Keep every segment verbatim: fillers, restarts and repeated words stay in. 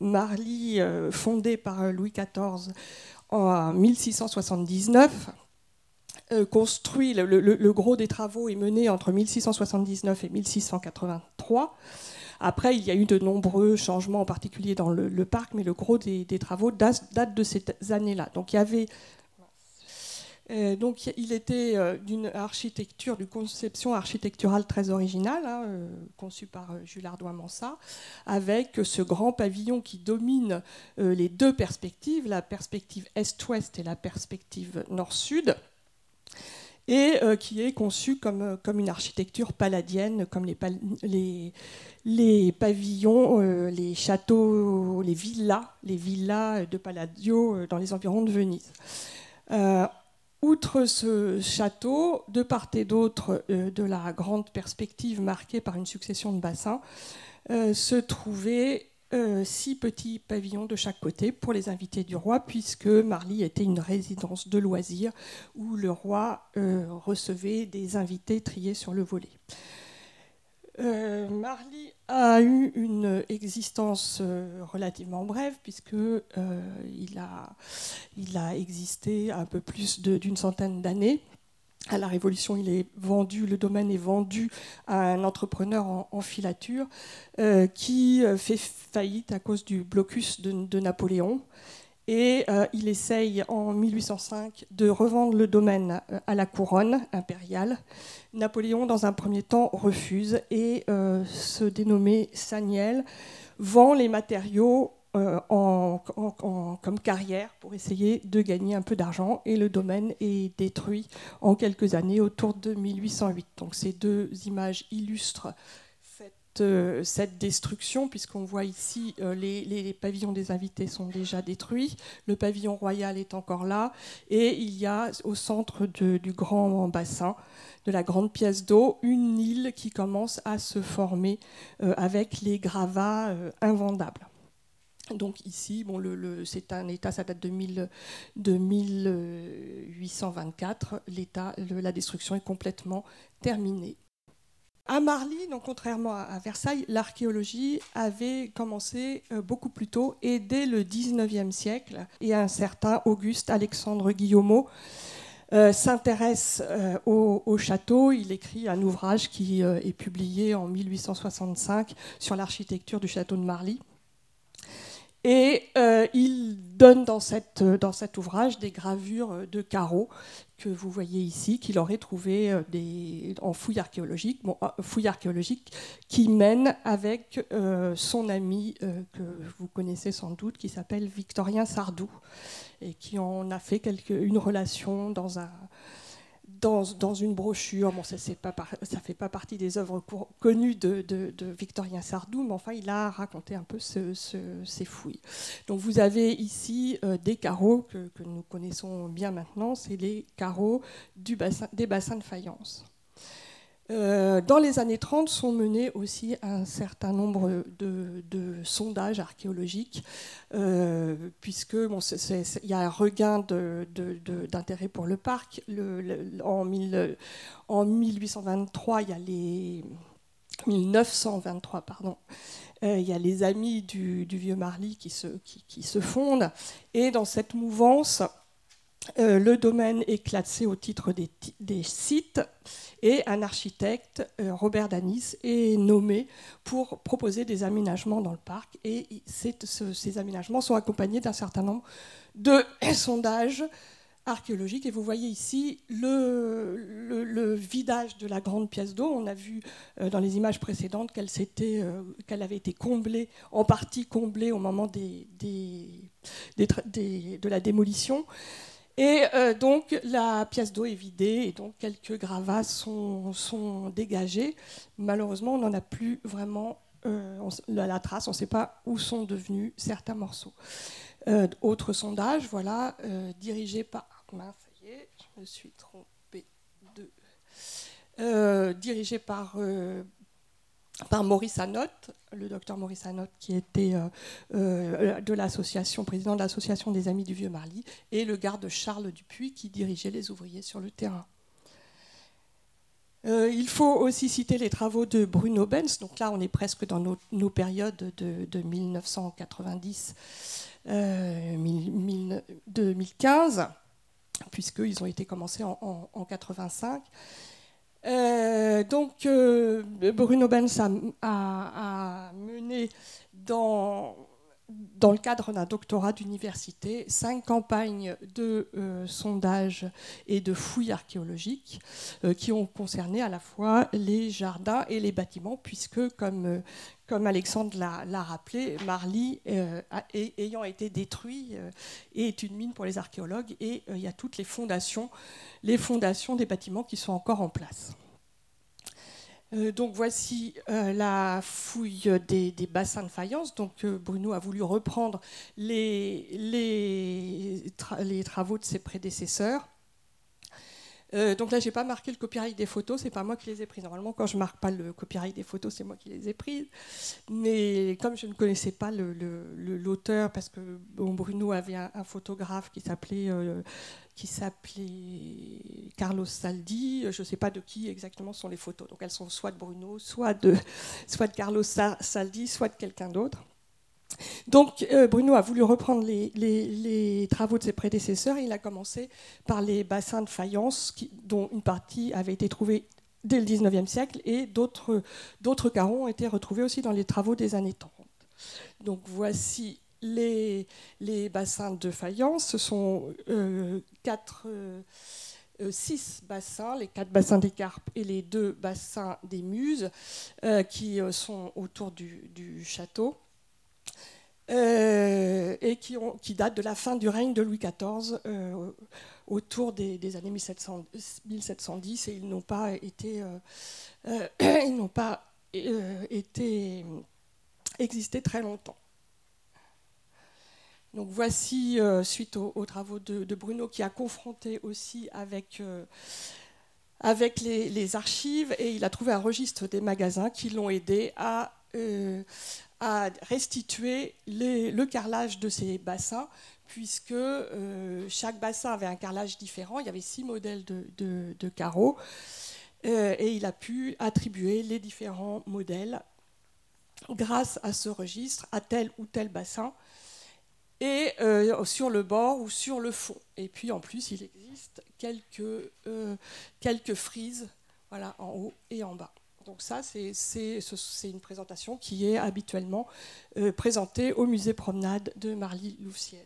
Marly, euh, fondée par Louis quatorze en mille six cent soixante-dix-neuf, euh, construit, le, le, le gros des travaux est mené entre mille six cent soixante-dix-neuf et mille six cent quatre-vingt-trois. Après, il y a eu de nombreux changements, en particulier dans le, le parc, mais le gros des, des travaux date, date de ces années-là. Donc il y avait... Euh, donc il était euh, d'une architecture, d'une conception architecturale très originale, hein, euh, conçue par euh, Jules Ardoin-Mansart, avec ce grand pavillon qui domine euh, les deux perspectives, la perspective est-ouest et la perspective nord-sud, et euh, qui est conçu comme, comme une architecture palladienne, comme les, les, les pavillons, euh, les châteaux, les villas, les villas de Palladio euh, dans les environs de Venise. Euh, Outre ce château, de part et d'autre euh, de la grande perspective marquée par une succession de bassins, euh, se trouvaient euh, six petits pavillons de chaque côté pour les invités du roi, puisque Marly était une résidence de loisirs où le roi euh, recevait des invités triés sur le volet. Euh, Marly a eu une existence euh, relativement brève, puisque euh, il, a, il a existé un peu plus de, d'une centaine d'années. À la Révolution, il est vendu, le domaine est vendu à un entrepreneur en, en filature euh, qui fait faillite à cause du blocus de, de Napoléon. Et euh, il essaye en mille huit cent cinq de revendre le domaine à la couronne impériale. Napoléon, dans un premier temps, refuse et euh, se dénommé Saniel vend les matériaux euh, en, en, en, comme carrière pour essayer de gagner un peu d'argent. Et le domaine est détruit en quelques années, autour de mille huit cent huit. Donc ces deux images illustrent cette, cette destruction, puisqu'on voit ici euh, les, les pavillons des invités sont déjà détruits, le pavillon royal est encore là, et il y a au centre de, du grand bassin, de la grande pièce d'eau, une île qui commence à se former euh, avec les gravats euh, invendables. Donc ici, bon, le, le, c'est un état, ça date de, mille, de mille huit cent vingt-quatre, l'état, le, la destruction est complètement terminée. À Marly, donc contrairement à Versailles, l'archéologie avait commencé beaucoup plus tôt et dès le dix-neuvième siècle. Et un certain Auguste Alexandre Guillaumeau euh, s'intéresse euh, au, au château. Il écrit un ouvrage qui euh, est publié en mille huit cent soixante-cinq sur l'architecture du château de Marly. Et euh, il donne dans, cette, dans cet ouvrage des gravures de carreaux que vous voyez ici, qu'il aurait trouvées des, en fouilles archéologiques, bon, fouilles archéologiques qui mènent avec euh, son ami euh, que vous connaissez sans doute, qui s'appelle Victorien Sardou, et qui en a fait quelque, une relation dans un... Dans, dans une brochure. Bon, ça ne fait pas partie des œuvres connues de, de, de Victorien Sardou, mais enfin, il a raconté un peu ce, ce, ces fouilles. Donc, vous avez ici euh, des carreaux que, que nous connaissons bien maintenant, c'est les carreaux du bassin, des bassins de faïence. Euh, dans les années trente sont menés aussi un certain nombre de, de sondages archéologiques, euh, puisque bon, il y a un regain de, de, de, d'intérêt pour le parc. Le, le, en, mille, en mille huit cent vingt-trois, il y a les mille neuf cent vingt-trois, pardon. Euh, il y a les amis du, du vieux Marly qui se, qui, qui se fondent, et dans cette mouvance, euh, le domaine est classé au titre des, des sites. Et un architecte, Robert Danis, est nommé pour proposer des aménagements dans le parc. Et ces aménagements sont accompagnés d'un certain nombre de sondages archéologiques. Et vous voyez ici le, le, le vidage de la grande pièce d'eau. On a vu dans les images précédentes qu'elle, qu'elle avait été comblée, en partie comblée au moment des, des, des, des, de la démolition. Et euh, donc la pièce d'eau est vidée et donc quelques gravats sont, sont dégagés. Malheureusement, on n'en a plus vraiment euh, on, la, la trace, on ne sait pas où sont devenus certains morceaux. Euh, autre sondage, voilà, euh, dirigé par... Mince, ça y est, je me suis trompée de... Euh, dirigé par... Euh, par Maurice Anotte, le docteur Maurice Anotte, qui était euh, euh, de l'association, président de l'association des Amis du Vieux Marly, et le garde Charles Dupuis, qui dirigeait les ouvriers sur le terrain. Euh, il faut aussi citer les travaux de Bruno Benz. Donc là, on est presque dans nos, nos périodes de, de mille neuf cent quatre-vingt-dix euh, deux mille quinze, puisqu'ils ont été commencés en, en, en quatre-vingt-cinq. Euh, donc, euh, Bruno Benz a, a, a mené dans, dans le cadre d'un doctorat d'université cinq campagnes de euh, sondage et de fouilles archéologiques euh, qui ont concerné à la fois les jardins et les bâtiments, puisque, comme, euh, comme Alexandre l'a, l'a rappelé, Marly, euh, a, et, ayant été détruit, euh, est une mine pour les archéologues, et euh, il y a toutes les fondations, les fondations des bâtiments qui sont encore en place. Euh, donc voici euh, la fouille des, des bassins de faïence. Donc euh, Bruno a voulu reprendre les, les, tra les travaux de ses prédécesseurs. Euh, donc là, j'ai pas marqué le copyright des photos, c'est pas moi qui les ai prises. Normalement, quand je marque pas le copyright des photos, c'est moi qui les ai prises. Mais comme je ne connaissais pas le, le, le, l'auteur, parce que bon, Bruno avait un, un photographe qui s'appelait euh, qui s'appelait Carlos Saldi. Je ne sais pas de qui exactement sont les photos. Donc elles sont soit de Bruno, soit de, soit de Carlos Saldi, soit de quelqu'un d'autre. Donc euh, Bruno a voulu reprendre les, les, les travaux de ses prédécesseurs. Il a commencé par les bassins de faïence, qui, dont une partie avait été trouvée dès le dix-neuvième siècle, et d'autres, d'autres carreaux ont été retrouvés aussi dans les travaux des années trente. Donc voici les, les bassins de faïence. Ce sont euh, quatre, euh, six bassins, les quatre bassins des carpes et les deux bassins des muses, euh, qui euh, sont autour du, du château. Euh, et qui, ont, qui datent de la fin du règne de Louis quatorze, euh, autour des, des années mille sept cents, mille sept cent dix, et ils n'ont pas été, euh, euh, ils n'ont pas euh, été existé très longtemps. Donc voici, euh, suite aux, aux travaux de, de Bruno, qui a confronté aussi avec, euh, avec les, les archives, et il a trouvé un registre des magasins qui l'ont aidé à, euh, à restituer les, le carrelage de ces bassins, puisque euh, chaque bassin avait un carrelage différent. Il y avait six modèles de, de, de carreaux, euh, et il a pu attribuer les différents modèles grâce à ce registre à tel ou tel bassin, et euh, sur le bord ou sur le fond. Et puis en plus, il existe quelques, euh, quelques frises, voilà, en haut et en bas. Donc ça, c'est, c'est, c'est une présentation qui est habituellement euh, présentée au musée Promenade de Marly-Louvcienne.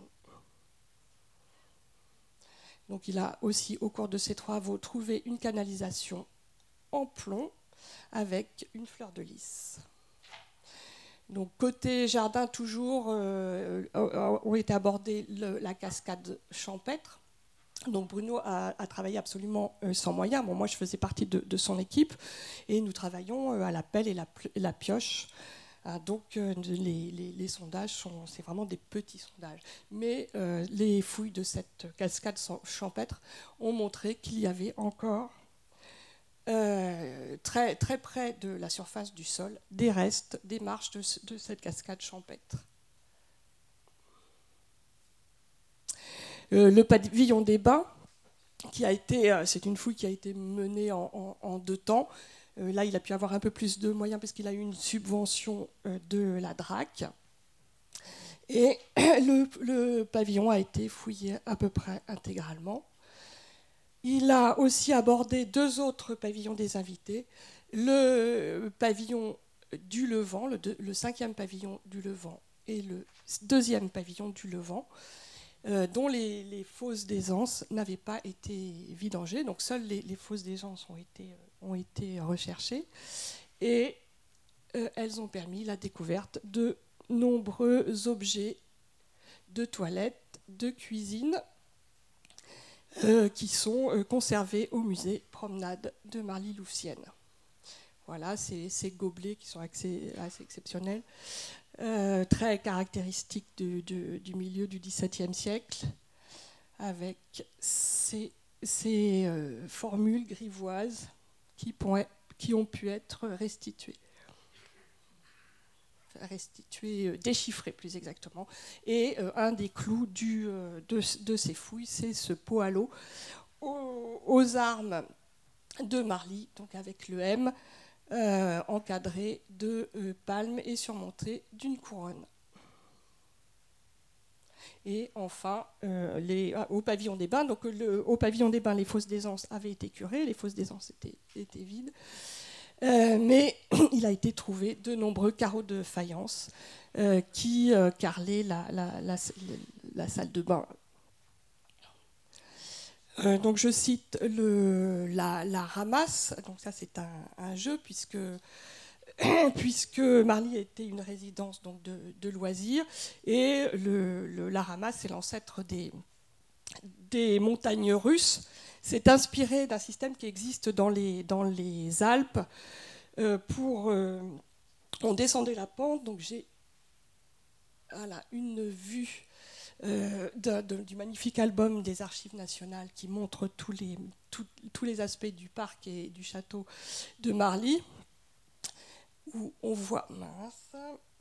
Donc il a aussi, au cours de ses travaux, trouvé une canalisation en plomb avec une fleur de lys. Donc côté jardin, toujours, euh, ont été abordées le, la cascade champêtre. Donc Bruno a, a travaillé absolument euh, sans moyens. Bon, moi, je faisais partie de, de son équipe, et nous travaillons euh, à la pelle et la, la pioche. Ah, donc euh, les, les, les sondages, sont, c'est vraiment des petits sondages. Mais euh, les fouilles de cette cascade champêtre ont montré qu'il y avait encore Euh, très, très près de la surface du sol, des restes, des marches de, de cette cascade champêtre. Euh, le pavillon des bains, qui a été, euh, c'est une fouille qui a été menée en, en, en deux temps. Euh, là, il a pu avoir un peu plus de moyens parce qu'il a eu une subvention euh, de la D R A C. Et le, le pavillon a été fouillé à peu près intégralement. Il a aussi abordé deux autres pavillons des invités, le pavillon du Levant, le, deux, le cinquième pavillon du Levant et le deuxième pavillon du Levant, euh, dont les, les fosses d'aisance n'avaient pas été vidangées. Donc seules les, les fosses d'aisance ont été, ont été recherchées, et euh, elles ont permis la découverte de nombreux objets de toilette, de cuisine, Euh, qui sont euh, conservés au musée Promenade de Marly-Louvcienne. Voilà, ces, ces gobelets qui sont assez, assez exceptionnels, euh, très caractéristiques du, du, du milieu du dix-septième siècle, avec ces, ces euh, formules grivoises qui, pourraient, qui ont pu être restituées. restitué, euh, déchiffré plus exactement. Et euh, un des clous du, euh, de, de ces fouilles, c'est ce pot à l'eau aux, aux armes de Marly, donc avec le M, euh, encadré de euh, palmes et surmonté d'une couronne. Et enfin, euh, les, ah, au pavillon des Bains, donc le, au pavillon des Bains, les fosses d'aisance avaient été curées, les fosses d'aisance étaient, étaient vides, euh, mais il a été trouvé de nombreux carreaux de faïence euh, qui euh, carrelaient la, la, la, la salle de bain. Euh, donc je cite le, la, la ramasse, donc ça c'est un, un jeu puisque puisque Marly était une résidence donc de, de loisirs, et le, le, la ramasse, c'est l'ancêtre des, des montagnes russes. C'est inspiré d'un système qui existe dans les, dans les Alpes. Euh, pour, euh, on descendait la pente, donc j'ai voilà, une vue euh, de, de, du magnifique album des Archives nationales qui montre tous les, tout, tous les aspects du parc et du château de Marly, où on voit... Mince...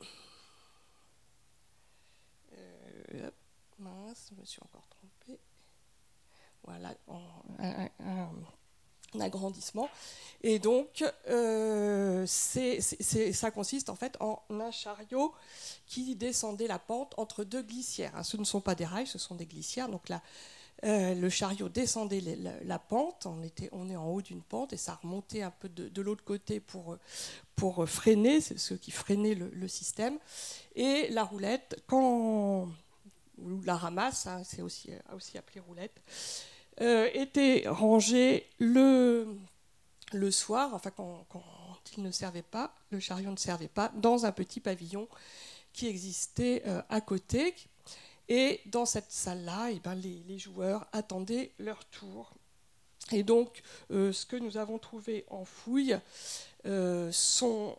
Euh, mince, je me suis encore trompée. Voilà, en, un, un, un agrandissement. Et donc, euh, c'est, c'est, ça consiste en fait en un chariot qui descendait la pente entre deux glissières. Ce ne sont pas des rails, ce sont des glissières. Donc là, euh, le chariot descendait les, la, la pente. On, était, on est en haut d'une pente et ça remontait un peu de, de l'autre côté pour, pour freiner, c'est ce qui freinait le, le système. Et la roulette, quand ou la ramasse, hein, c'est aussi, aussi appelé roulette, euh, était rangée le, le soir, enfin quand, quand il ne servait pas, le chariot ne servait pas, dans un petit pavillon qui existait euh, à côté. Et dans cette salle-là, eh ben, les, les joueurs attendaient leur tour. Et donc, euh, ce que nous avons trouvé en fouille euh, sont,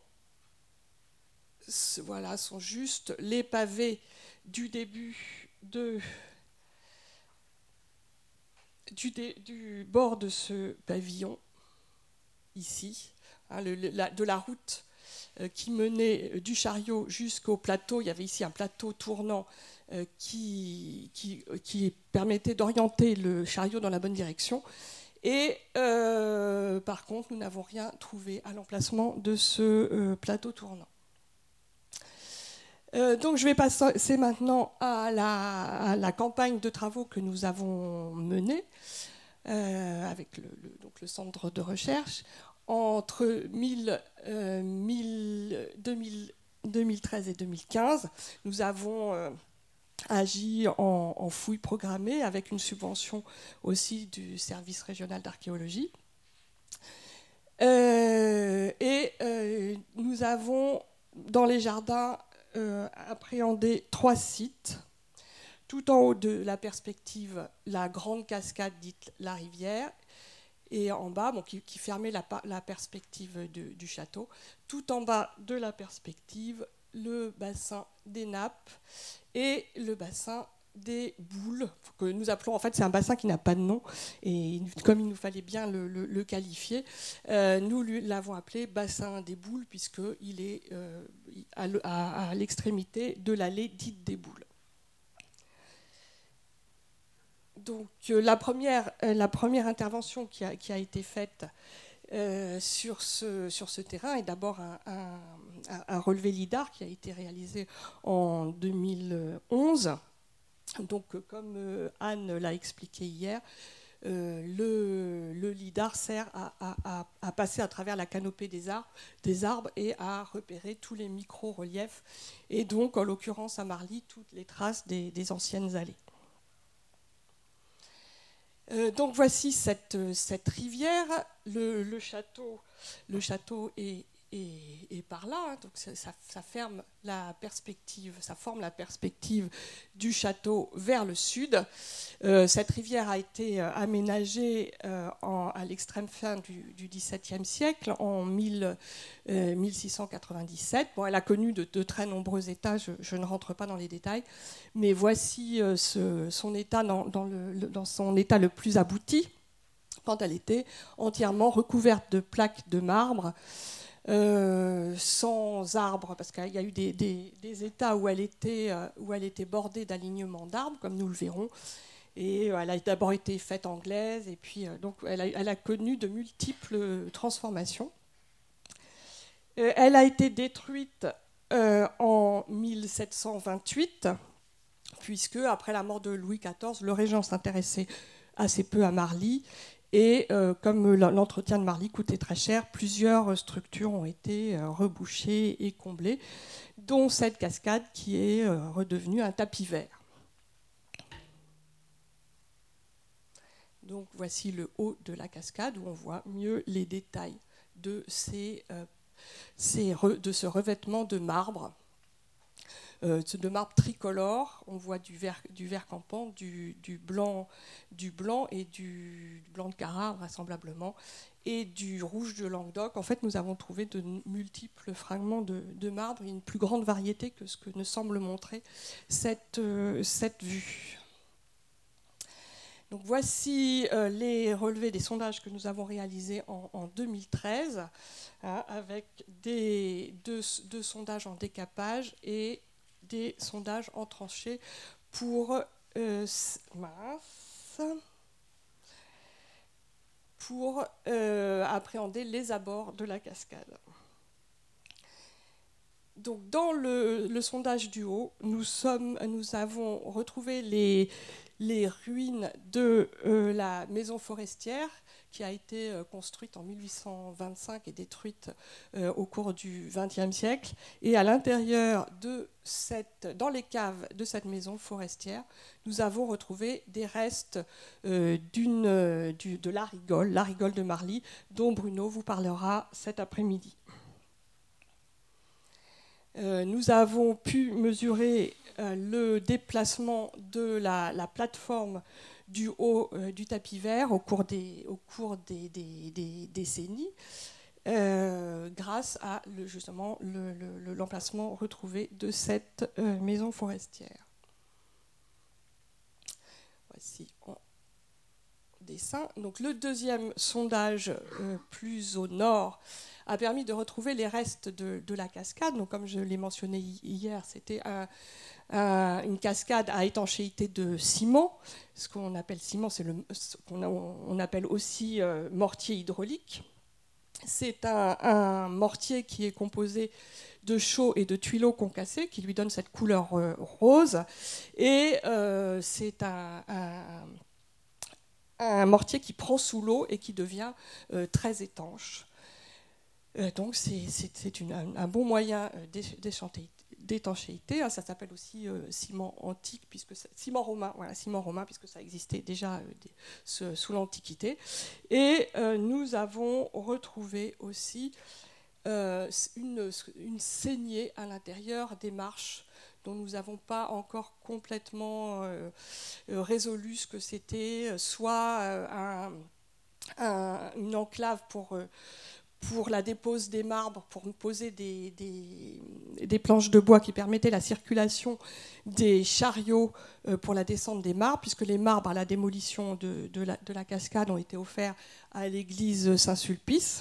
voilà, sont juste les pavés du début de, du, dé, du bord de ce pavillon, ici, hein, le, la, de la route euh, qui menait du chariot jusqu'au plateau. Il y avait ici un plateau tournant euh, qui, qui, qui permettait d'orienter le chariot dans la bonne direction. Et euh, par contre, nous n'avons rien trouvé à l'emplacement de ce euh, plateau tournant. Euh, donc je vais passer maintenant à la, à la campagne de travaux que nous avons menée euh, avec le, le, donc le centre de recherche. Entre mille, euh, mille, deux mille, deux mille treize et deux mille quinze, nous avons euh, agi en, en fouille programmée avec une subvention aussi du service régional d'archéologie. Euh, et euh, nous avons dans les jardins Euh, appréhender trois sites. Tout en haut de la perspective, la grande cascade dite la rivière, et en bas, bon, qui, qui fermait la, la perspective de, du château. Tout en bas de la perspective, le bassin des nappes et le bassin des boules, que nous appelons, en fait c'est un bassin qui n'a pas de nom, et comme il nous fallait bien le, le, le qualifier, euh, nous l'avons appelé bassin des boules, puisqu'il est euh, à, à, à l'extrémité de l'allée dite des boules. Donc euh, la, première, euh, la première intervention qui a, qui a été faite euh, sur, ce, sur ce terrain est d'abord un, un, un relevé LIDAR qui a été réalisé en deux mille onze. Donc, comme euh, Anne l'a expliqué hier, euh, le, le LIDAR sert à, à, à passer à travers la canopée des arbres, des arbres et à repérer tous les micro-reliefs, et donc, en l'occurrence à Marly, toutes les traces des, des anciennes allées. Euh, donc, voici cette, cette rivière. Le, le, château, le château est, est, est par là, hein, donc ça, ça, ferme la perspective, ça forme la perspective du château vers le sud. Euh, cette rivière a été euh, aménagée euh, en, à l'extrême fin du, du XVIIe siècle, en mille, euh, mille six cent quatre-vingt-dix-sept. Bon, elle a connu de, de très nombreux états, je, je ne rentre pas dans les détails, mais voici euh, ce, son état dans, dans, le, dans son état le plus abouti, quand elle était entièrement recouverte de plaques de marbre, Euh, sans arbres, parce qu'il y a eu des, des, des états où elle était, euh, où elle était bordée d'alignements d'arbres, comme nous le verrons, Et elle a d'abord été faite anglaise, et puis donc elle a, elle a connu de multiples transformations. Euh, elle a été détruite euh, en mille sept cent vingt-huit, puisque après la mort de Louis quatorze, le régent s'intéressait assez peu à Marly. Et euh, comme l'entretien de Marly coûtait très cher, plusieurs structures ont été euh, rebouchées et comblées, dont cette cascade qui est euh, redevenue un tapis vert. Donc voici le haut de la cascade où on voit mieux les détails de, ces, euh, ces re, de ce revêtement de marbre. Euh, de marbre tricolore, on voit du vert, du vert campant, du, du, blanc, du blanc et du, du blanc de Carrare vraisemblablement, et du rouge de Languedoc. En fait, nous avons trouvé de multiples fragments de, de marbre et une plus grande variété que ce que ne semble montrer cette, euh, cette vue. Donc voici euh, les relevés des sondages que nous avons réalisés en, en deux mille treize, hein, avec des, deux, deux sondages en décapage et des sondages en tranchée pour, euh, mince, pour euh, appréhender les abords de la cascade. Donc, dans le, le sondage du haut, nous, sommes, nous avons retrouvé les, les ruines de euh, la maison forestière qui a été euh, construite en mille huit cent vingt-cinq et détruite euh, au cours du vingtième siècle. Et à l'intérieur de cette, dans les caves de cette maison forestière, nous avons retrouvé des restes euh, d'une, euh, du, de la rigole, la rigole de Marly, dont Bruno vous parlera cet après-midi. Euh, nous avons pu mesurer euh, le déplacement de la, la plateforme du haut euh, du tapis vert au cours des, au cours des, des, des décennies, euh, grâce à le, justement le, le, l'emplacement retrouvé de cette euh, maison forestière. Voici en dessin. Donc, le deuxième sondage, euh, plus au nord, a permis de retrouver les restes de, de la cascade. Donc, comme je l'ai mentionné hier, c'était un, un, une cascade à étanchéité de ciment. Ce qu'on appelle ciment, c'est le, ce qu'on a, on appelle aussi euh, mortier hydraulique. C'est un, un mortier qui est composé de chaux et de tuileaux concassés, qui lui donne cette couleur euh, rose. Et euh, c'est un, un un mortier qui prend sous l'eau et qui devient euh, très étanche. Euh, donc c'est, c'est, c'est une, un, un bon moyen d'étanchéité. Hein, ça s'appelle aussi euh, ciment antique, puisque ça, ciment romain, voilà, ciment romain, puisque ça existait déjà euh, des, ce, sous l'Antiquité. Et euh, nous avons retrouvé aussi euh, une, une saignée à l'intérieur des marches, dont nous n'avons pas encore complètement euh, résolu ce que c'était, soit euh, un, un, une enclave pour, euh, pour la dépose des marbres, pour poser des, des, des planches de bois qui permettaient la circulation des chariots euh, pour la descente des marbres, puisque les marbres à la démolition de, de, la, de la cascade ont été offerts à l'église Saint-Sulpice,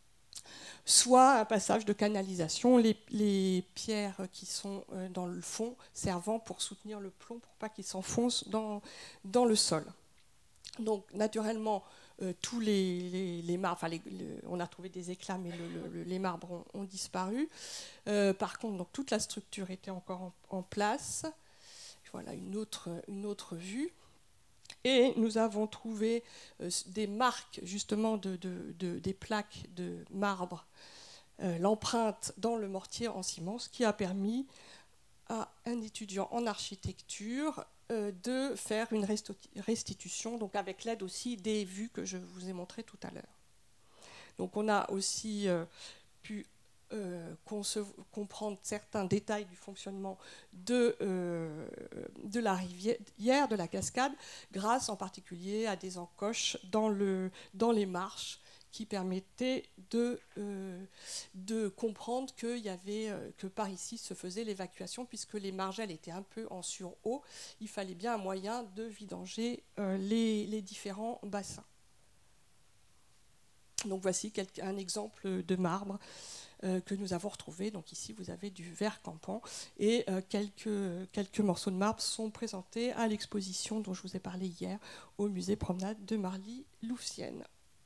soit un passage de canalisation, les, les pierres qui sont euh, dans le fond servant pour soutenir le plomb pour pas qu'il s'enfonce dans, dans le sol. Donc naturellement, euh, tous les, les, les marbres, enfin les, le, on a trouvé des éclats, mais le, le, les marbres ont, ont disparu. Euh, par contre, donc, toute la structure était encore en, en place. Voilà une autre, une autre vue. Et nous avons trouvé euh, des marques justement de, de, de, des plaques de marbre, euh, l'empreinte dans le mortier en ciment, ce qui a permis à un étudiant en architecture euh, de faire une restitution, donc avec l'aide aussi des vues que je vous ai montrées tout à l'heure. Donc on a aussi euh, pu euh, comprendre certains détails du fonctionnement de, euh, de la rivière, de la cascade, grâce en particulier à des encoches dans, le, dans les marches qui permettaient de, euh, de comprendre qu'il y avait, euh, que par ici se faisait l'évacuation, puisque les margelles étaient un peu en sur-eau. Il fallait bien un moyen de vidanger euh, les, les différents bassins. Donc voici un exemple de marbre euh, que nous avons retrouvés. Donc ici, vous avez du verre campant et euh, quelques, quelques morceaux de marbre sont présentés à l'exposition dont je vous ai parlé hier au musée Promenade de Marly-Louvciennes.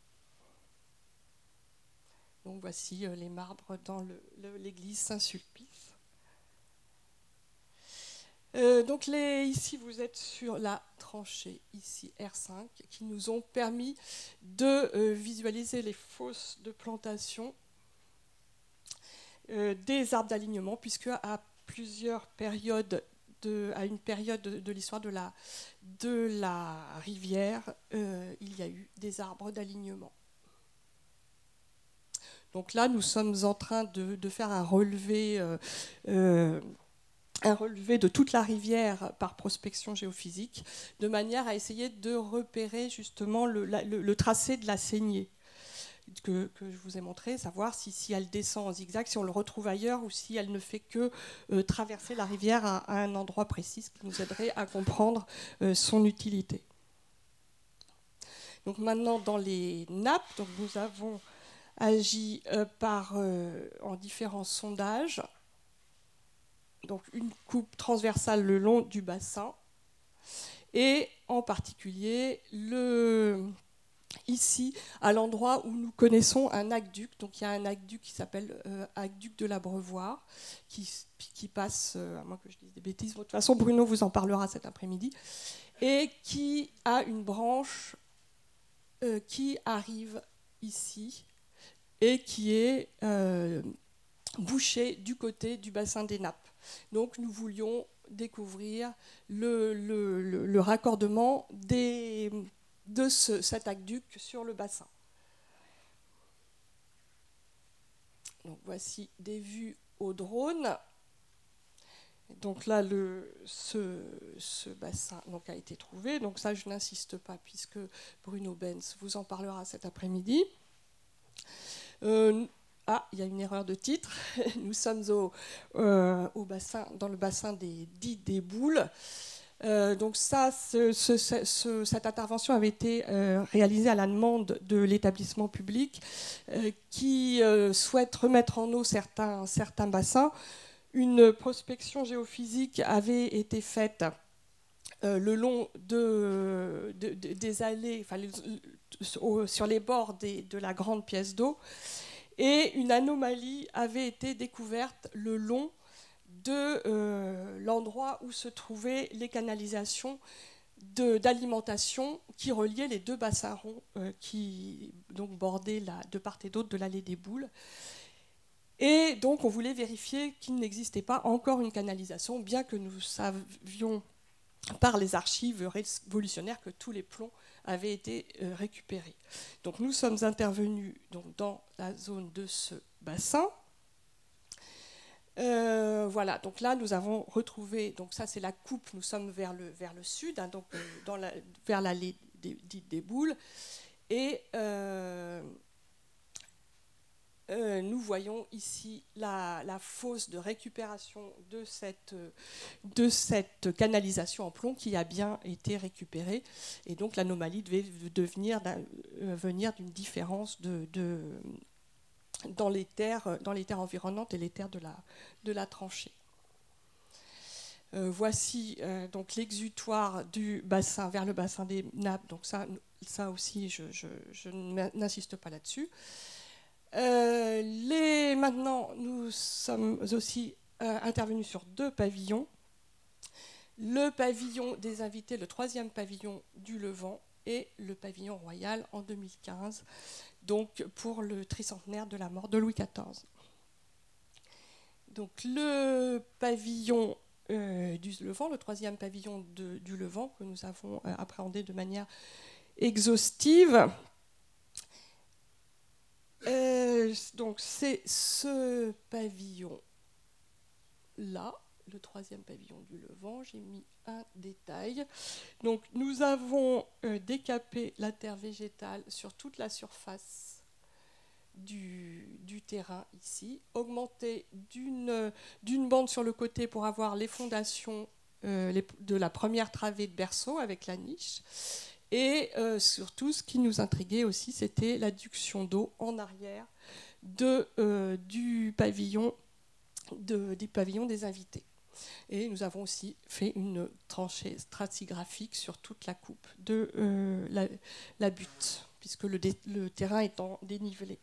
Donc voici euh, les marbres dans le, le, l'église Saint-Sulpice. Euh, donc les, ici, vous êtes sur la tranchée, ici R cinq, qui nous ont permis de euh, visualiser les fosses de plantation euh, des arbres d'alignement, puisque à plusieurs périodes, de, à une période de, de l'histoire de la, de la rivière, euh, il y a eu des arbres d'alignement. Donc là, nous sommes en train de, de faire un relevé euh, euh, un relevé de toute la rivière par prospection géophysique, de manière à essayer de repérer justement le, la, le, le tracé de la saignée que, que je vous ai montré, savoir si, si elle descend en zigzag, si on le retrouve ailleurs ou si elle ne fait que euh, traverser la rivière à, à un endroit précis, ce qui nous aiderait à comprendre euh, son utilité. Donc maintenant, dans les nappes, donc nous avons agi euh, par, euh, en différents sondages. Donc une coupe transversale le long du bassin et en particulier le, ici à l'endroit où nous connaissons un aqueduc. Donc il y a un aqueduc qui s'appelle euh, aqueduc de l'Abreuvoir qui, qui passe, euh, à moins que je dise des bêtises, de toute façon Bruno vous en parlera cet après-midi, et qui a une branche euh, qui arrive ici et qui est euh, bouchée du côté du bassin des nappes. Donc nous voulions découvrir le, le, le, le raccordement des, de ce, cet aqueduc sur le bassin. Donc voici des vues au drone. Donc là, le, ce, ce bassin donc, a été trouvé. Donc ça, je n'insiste pas puisque Bruno Benz vous en parlera cet après-midi. Euh, Ah, il y a une erreur de titre. Nous sommes au, euh, au bassin, dans le bassin des dits des Boules. Euh, donc ça, ce, ce, ce, cette intervention avait été euh, réalisée à la demande de l'établissement public euh, qui euh, souhaite remettre en eau certains, certains bassins. Une prospection géophysique avait été faite euh, le long de, de, de, des allées, enfin, le, au, sur les bords des, de la grande pièce d'eau. Et une anomalie avait été découverte le long de euh, l'endroit où se trouvaient les canalisations de, d'alimentation qui reliaient les deux bassins ronds euh, qui donc, bordaient la, de part et d'autre de l'allée des Boules. Et donc on voulait vérifier qu'il n'existait pas encore une canalisation, bien que nous savions par les archives révolutionnaires que tous les plombs avaient été euh, récupérés. Donc nous sommes intervenus donc, dans la zone de ce bassin. Euh, voilà, donc là nous avons retrouvé, donc ça c'est la coupe, nous sommes vers le, vers le sud, hein, donc euh, dans la, vers l'allée des, dite des Boules, et euh, Euh, nous voyons ici la, la fosse de récupération de cette, de cette canalisation en plomb qui a bien été récupérée. Et donc l'anomalie devait devenir, euh, venir d'une différence de, de, dans, les terres, dans les terres environnantes et les terres de la, de la tranchée. Euh, voici euh, donc l'exutoire du bassin vers le bassin des nappes. Donc ça, ça aussi, je, je, je n'insiste pas là-dessus. Euh, les, maintenant, nous sommes aussi euh, intervenus sur deux pavillons. Le pavillon des invités, le troisième pavillon du Levant, et le pavillon royal en deux mille quinze, donc pour le tricentenaire de la mort de Louis quatorze. Donc le pavillon euh, du Levant, le troisième pavillon de, du Levant, que nous avons euh, appréhendé de manière exhaustive. Euh, donc c'est ce pavillon-là, le troisième pavillon du Levant. J'ai mis un détail. Donc nous avons euh, décapé la terre végétale sur toute la surface du, du terrain ici, augmenté d'une, d'une bande sur le côté pour avoir les fondations euh, les, de la première travée de berceau avec la niche. Et euh, surtout, ce qui nous intriguait aussi, c'était l'adduction d'eau en arrière de, euh, du, pavillon, de, du pavillon des invités. Et nous avons aussi fait une tranchée stratigraphique sur toute la coupe de euh, la, la butte, puisque le, dé, le terrain étant dénivelé.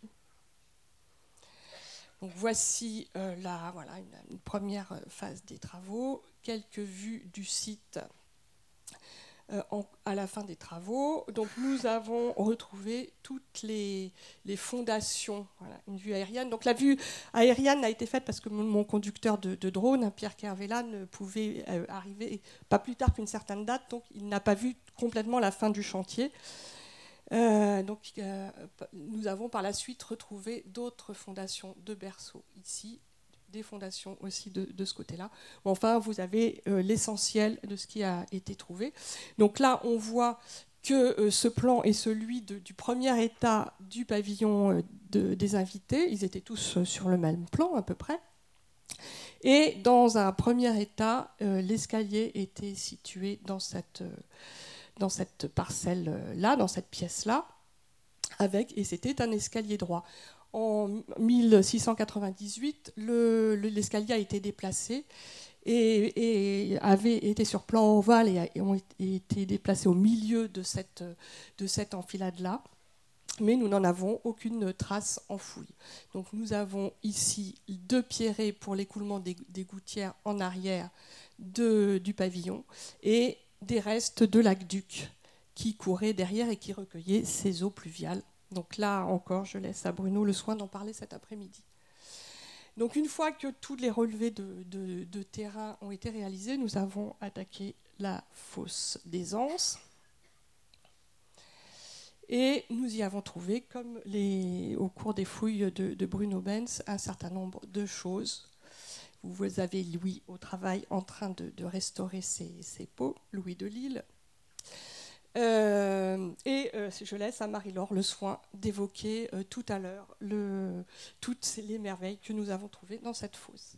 Donc voici euh, la, voilà, une, une première phase des travaux, quelques vues du site euh, en, à la fin des travaux. Donc nous avons retrouvé toutes les, les fondations, voilà, une vue aérienne. Donc la vue aérienne a été faite parce que mon, mon conducteur de, de drone, Pierre Kervella, ne pouvait euh, arriver pas plus tard qu'une certaine date, donc il n'a pas vu complètement la fin du chantier. Euh, donc, euh, nous avons par la suite retrouvé d'autres fondations de berceaux ici, des fondations aussi de, de ce côté-là. Enfin, vous avez euh, l'essentiel de ce qui a été trouvé. Donc là, on voit que euh, ce plan est celui de, du premier état du pavillon euh, de, des invités. Ils étaient tous euh, sur le même plan à peu près. Et dans un premier état, euh, l'escalier était situé dans cette... Euh, dans cette parcelle-là, dans cette pièce-là, avec, et c'était un escalier droit. En mille six cent quatre-vingt-dix-huit, le, le, l'escalier a été déplacé et, et avait été sur plan ovale et a et ont été déplacé au milieu de cette, de cette enfilade-là. Mais nous n'en avons aucune trace en fouille. Donc nous avons ici deux pierrets pour l'écoulement des, des gouttières en arrière de, du pavillon et des restes de l'aqueduc qui courait derrière et qui recueillait ces eaux pluviales. Donc là encore, je laisse à Bruno le soin d'en parler cet après-midi. Donc une fois que tous les relevés de, de, de terrain ont été réalisés, nous avons attaqué la fosse des Anses. Et nous y avons trouvé, comme les, au cours des fouilles de, de Bruno Benz, un certain nombre de choses. Vous avez Louis au travail en train de, de restaurer ses, ses pots, Louis de Lille. Euh, et euh, je laisse à Marie-Laure le soin d'évoquer euh, tout à l'heure le, toutes les merveilles que nous avons trouvées dans cette fosse.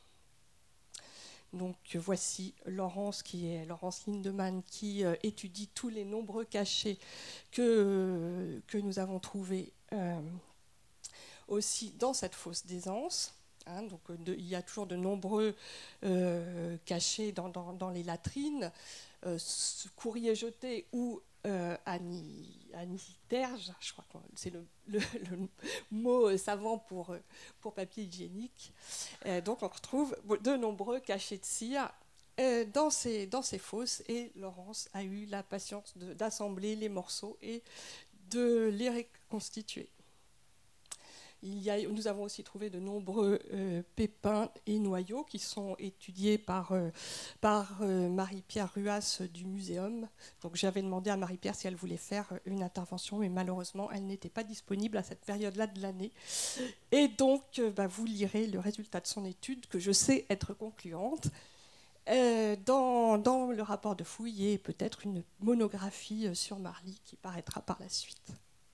Donc voici Laurence, qui est Laurence Lindemann, qui euh, étudie tous les nombreux cachets que, euh, que nous avons trouvés euh, aussi dans cette fosse des Anses. Hein, donc, de, il y a toujours de nombreux euh, cachets dans, dans, dans les latrines, euh, courrier jeté ou euh, anisiterge, je crois que c'est le, le, le mot savant pour, pour papier hygiénique. Euh, donc on retrouve de nombreux cachets de cire euh, dans, ces, dans ces fosses, et Laurence a eu la patience de, d'assembler les morceaux et de les reconstituer. Il y a, nous avons aussi trouvé de nombreux euh, pépins et noyaux qui sont étudiés par, euh, par euh, Marie-Pierre Ruas du Muséum. Donc j'avais demandé à Marie-Pierre si elle voulait faire une intervention, mais malheureusement elle n'était pas disponible à cette période-là de l'année. Et donc euh, bah, vous lirez le résultat de son étude, que je sais être concluante, euh, dans, dans le rapport de fouille, et peut-être une monographie sur Marly qui paraîtra par la suite.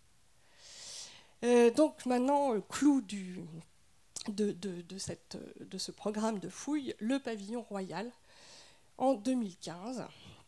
Euh, donc maintenant, clou du, de, de, de, cette, de ce programme de fouilles, le pavillon royal en deux mille quinze.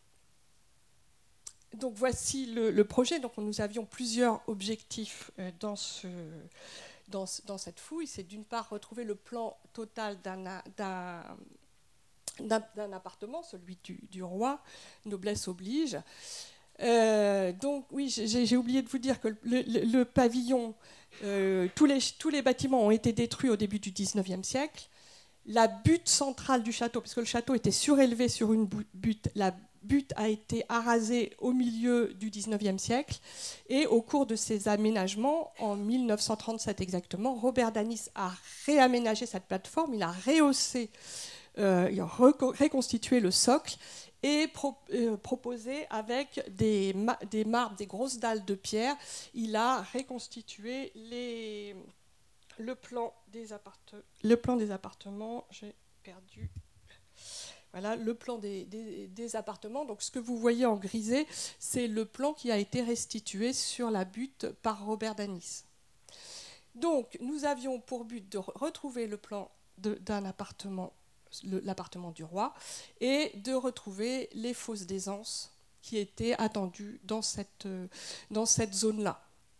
Donc voici le, le projet. Donc nous avions plusieurs objectifs euh, dans, ce, dans, dans cette fouille. C'est d'une part retrouver le plan total d'un, d'un, d'un, d'un appartement, celui du, du roi, noblesse oblige. Euh, donc oui, j'ai, j'ai oublié de vous dire que le, le, le pavillon, euh, tous, les, tous les bâtiments ont été détruits au début du dix-neuvième siècle. La butte centrale du château, parce que le château était surélevé sur une butte, la butte a été arasée au milieu du dix-neuvième siècle. Et au cours de ces aménagements, en mille neuf cent trente-sept exactement, Robert Danis a réaménagé cette plateforme, il a rehaussé, euh, il a reconstitué le socle, et pro, euh, proposé avec des, ma, des marbres, des grosses dalles de pierre. Il a reconstitué les, le, plan des le plan des appartements. J'ai perdu. Voilà, le plan des, des, des appartements. Donc, ce que vous voyez en grisé, c'est le plan qui a été restitué sur la butte par Robert Danis. Donc, nous avions pour but de retrouver le plan de, d'un appartement, l'appartement du roi, et de retrouver les fosses des Anses qui étaient attendues dans cette, dans cette zone-là.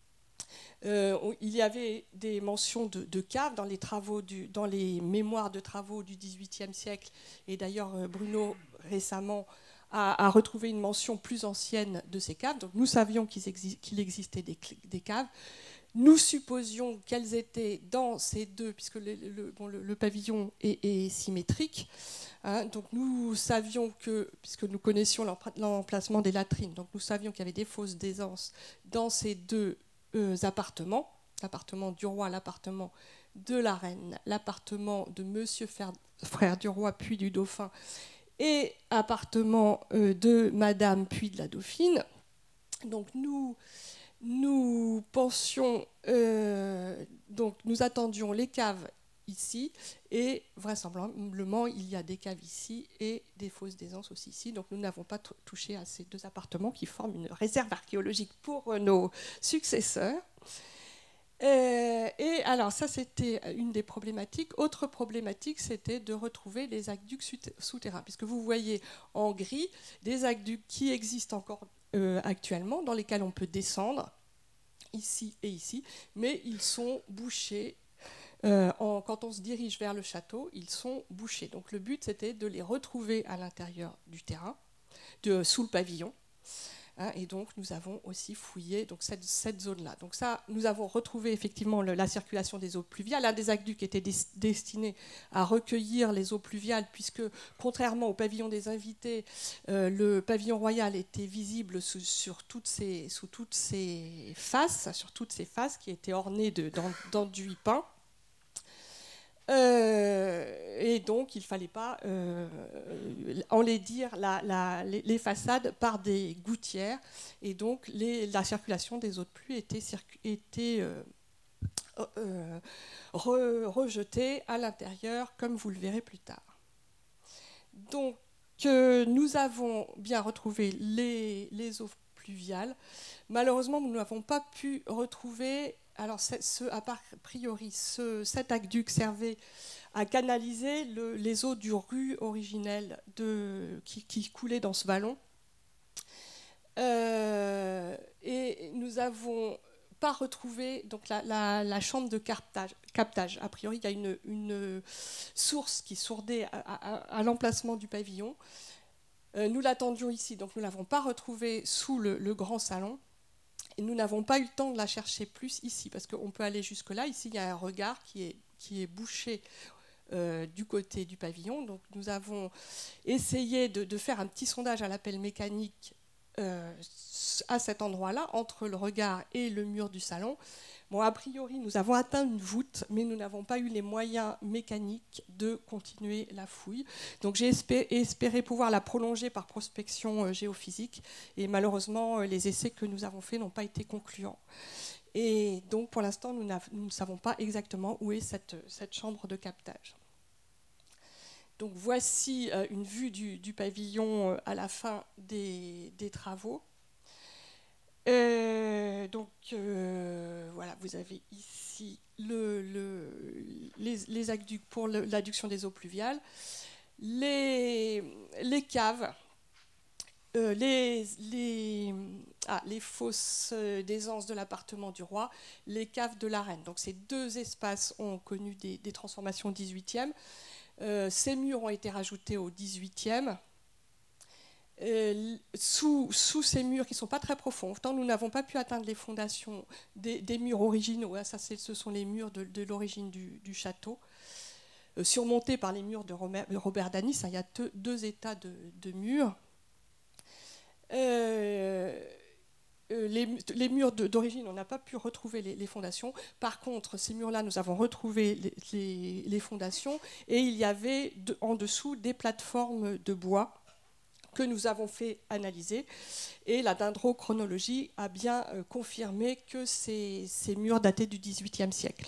Euh, il y avait des mentions de, de caves dans les, travaux du, dans les mémoires de travaux du dix-huitième siècle. Et d'ailleurs, Bruno, récemment, a, a retrouvé une mention plus ancienne de ces caves. Donc nous savions qu'il exi- qu'il existait des, des caves. Nous supposions qu'elles étaient dans ces deux, puisque le, le, bon, le, le pavillon est, est symétrique. Hein, donc nous savions que, puisque nous connaissions l'emplacement des latrines, donc nous savions qu'il y avait des fosses d'aisance dans ces deux euh, appartements, l'appartement du roi, l'appartement de la reine, l'appartement de Monsieur Frère du roi puis du dauphin, et appartement euh, de Madame puis de la dauphine. Donc nous, nous pensions, euh, donc nous attendions les caves ici, et vraisemblablement il y a des caves ici et des fosses d'aisance aussi ici. Donc nous n'avons pas touché à ces deux appartements qui forment une réserve archéologique pour nos successeurs. Euh, et alors ça c'était une des problématiques. Autre problématique, c'était de retrouver les aqueducs souterrains, puisque vous voyez en gris des aqueducs qui existent encore euh, actuellement, dans lesquels on peut descendre ici et ici, mais ils sont bouchés. Euh, en, quand on se dirige vers le château, ils sont bouchés. Donc le but, c'était de les retrouver à l'intérieur du terrain, de, sous le pavillon. Hein, et donc nous avons aussi fouillé donc, cette, cette zone-là. Donc ça, nous avons retrouvé effectivement le, la circulation des eaux pluviales. Un des aqueducs était des, destiné à recueillir les eaux pluviales, puisque contrairement au pavillon des invités, euh, le pavillon royal était visible sous, sur toutes ses, sous toutes ses faces, sur toutes ses faces qui étaient ornées d'enduits peints. Euh, et donc, il ne fallait pas euh, enlaidir la, la, les, les façades par des gouttières. Et donc, les, la circulation des eaux de pluie était, était euh, euh, re, rejetée à l'intérieur, comme vous le verrez plus tard. Donc, euh, nous avons bien retrouvé les, les eaux pluviales. Malheureusement, nous n'avons pas pu retrouver... Alors, ce, a priori, ce, cet aqueduc servait à canaliser le, les eaux du Rue originel de, qui, qui coulait dans ce vallon. Euh, et nous n'avons pas retrouvé donc, la, la, la chambre de captage, captage. A priori, il y a une, une source qui sourdait à, à, à l'emplacement du pavillon. Euh, nous l'attendions ici, donc nous ne l'avons pas retrouvée sous le, le grand salon. Et nous n'avons pas eu le temps de la chercher plus ici, parce qu'on peut aller jusque-là. Ici, il y a un regard qui est, qui est bouché euh, du côté du pavillon. Donc nous avons essayé de, de faire un petit sondage à la pelle mécanique euh, à cet endroit-là, entre le regard et le mur du salon. Bon, a priori, nous avons atteint une voûte, mais nous n'avons pas eu les moyens mécaniques de continuer la fouille. Donc j'ai espéré, espéré pouvoir la prolonger par prospection euh, géophysique, et malheureusement, euh, les essais que nous avons faits n'ont pas été concluants. Et donc, pour l'instant, nous, nous ne savons pas exactement où est cette, cette chambre de captage. Donc voici euh, une vue du, du pavillon euh, à la fin des, des travaux. Euh, donc euh, voilà, vous avez ici le, le, les, les aqueducs pour l'adduction des eaux pluviales, les, les caves, euh, les, les, ah, les fosses d'aisance de l'appartement du roi, les caves de la reine. Donc ces deux espaces ont connu des, des transformations au dix-huitième. Euh, ces murs ont été rajoutés au dix-huitième. Euh, sous, sous ces murs qui ne sont pas très profonds, pourtant nous n'avons pas pu atteindre les fondations des, des murs originaux, hein, ça, ce sont les murs de, de l'origine du, du château, euh, surmontés par les murs de Robert, Robert Danis, hein, il y a deux, deux états de, de murs. Euh, euh, les, les murs d'origine, on n'a pas pu retrouver les, les fondations. Par contre, ces murs-là, nous avons retrouvé les, les, les fondations, et il y avait de, en dessous des plateformes de bois que nous avons fait analyser, et la dendrochronologie a bien euh, confirmé que ces, ces murs dataient du dix-huitième siècle.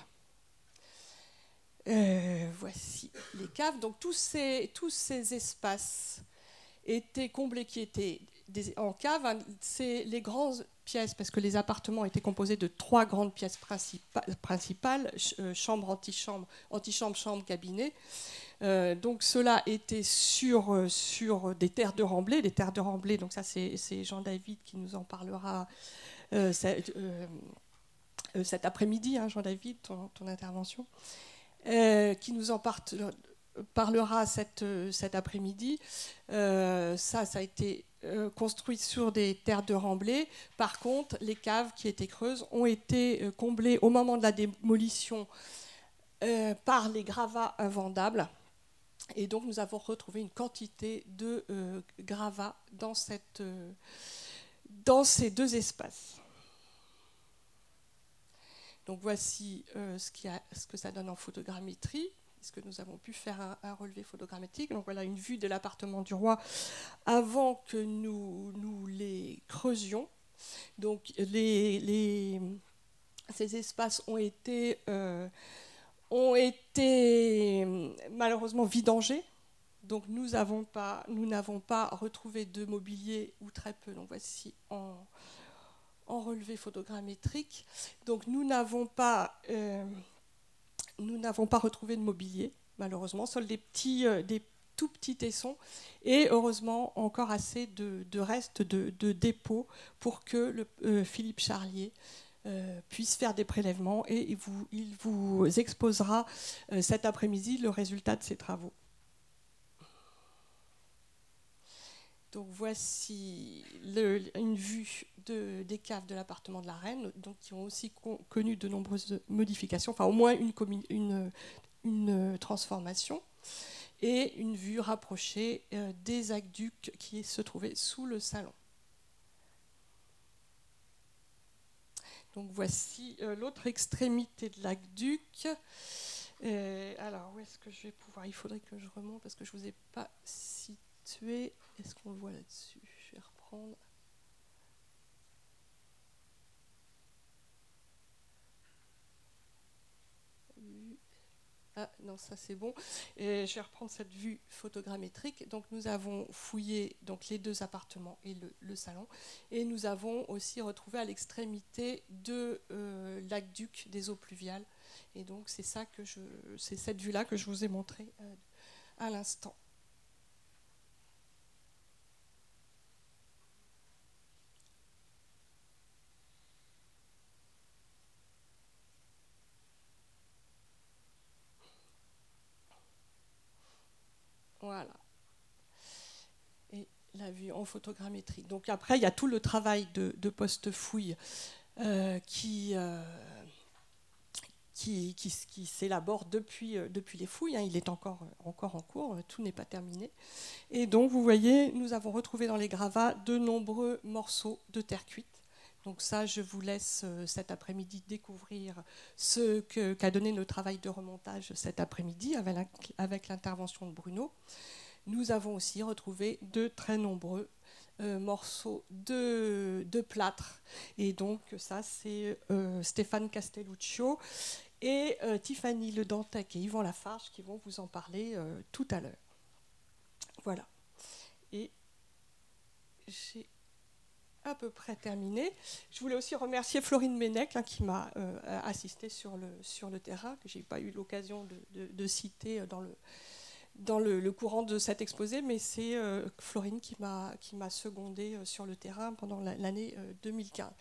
Euh, voici les caves. Donc tous ces, tous ces espaces étaient comblés, qui étaient des, en cave. Hein, c'est les grandes pièces, parce que les appartements étaient composés de trois grandes pièces principa principales, ch euh, chambre, antichambre, antichambre, chambre, cabinet. Euh, donc cela était sur, euh, sur des terres de remblai, des terres de remblai, donc ça c'est Jean David qui nous en parlera euh, ça, euh, euh, cet après-midi, hein, Jean-David, ton, ton intervention, euh, qui nous en part, parlera cette, cet après-midi. Euh, ça, ça a été euh, construit sur des terres de remblai. Par contre, les caves qui étaient creuses ont été euh, comblées au moment de la démolition euh, par les gravats invendables. Et donc, nous avons retrouvé une quantité de euh, gravats dans, cette, euh, dans ces deux espaces. Donc, voici euh, ce, qui a, ce que ça donne en photogrammétrie, puisque nous avons pu faire un, un relevé photogrammétrique. Donc, voilà une vue de l'appartement du roi avant que nous, nous les creusions. Donc, les, les, ces espaces ont été, euh, ont été malheureusement vidangés. Donc nous n'avons pas, nous n'avons pas retrouvé de mobilier, ou très peu. Donc voici en, en relevé photogrammétrique. Donc nous n'avons pas, euh, nous n'avons pas retrouvé de mobilier, malheureusement, seuls des petits, euh, des tout petits tessons, et heureusement encore assez de, de restes de, de dépôts pour que le, euh, Philippe Charlier euh, puisse faire des prélèvements, et il vous, il vous exposera euh, cet après-midi le résultat de ses travaux. Donc voici le, une vue de, des caves de l'appartement de la Reine, donc qui ont aussi con, connu de nombreuses modifications, enfin au moins une, une, une transformation, et une vue rapprochée euh, des aqueducs qui se trouvaient sous le salon. Donc voici euh, l'autre extrémité de l'aqueduc. Euh, alors où est-ce que je vais pouvoir? Il faudrait que je remonte parce que je ne vous ai pas situé. Est-ce qu'on le voit là-dessus? Je vais reprendre. Ah non, ça c'est bon. Et je vais reprendre cette vue photogrammétrique. Donc nous avons fouillé donc, les deux appartements et le, le salon. Et nous avons aussi retrouvé à l'extrémité de euh, l'aqueduc des eaux pluviales. Et donc c'est ça que je, c'est cette vue-là que je vous ai montrée euh, à l'instant. Voilà. Et la vue en photogrammétrie. Donc après, il y a tout le travail de, de post-fouille euh, qui, euh, qui, qui, qui s'élabore depuis, euh, depuis les fouilles. Hein. Il est encore, encore en cours, tout n'est pas terminé. Et donc, vous voyez, nous avons retrouvé dans les gravats de nombreux morceaux de terre cuite. Donc ça, je vous laisse euh, cet après-midi découvrir ce que, qu'a donné le travail de remontage cet après-midi avec, avec l'intervention de Bruno. Nous avons aussi retrouvé de très nombreux euh, morceaux de, de plâtre. Et donc ça, c'est euh, Stéphane Castelluccio et euh, Tiffany Le Dantec et Yvan Lafarge qui vont vous en parler euh, tout à l'heure. Voilà. Et j'ai à peu près terminé. Je voulais aussi remercier Florine Ménec hein, qui m'a euh, assisté sur le, sur le terrain, que je n'ai pas eu l'occasion de, de, de citer dans le, dans le, le courant de cet exposé, mais c'est euh, Florine qui m'a qui m'a secondé euh, sur le terrain pendant la, l'année euh, deux mille quinze.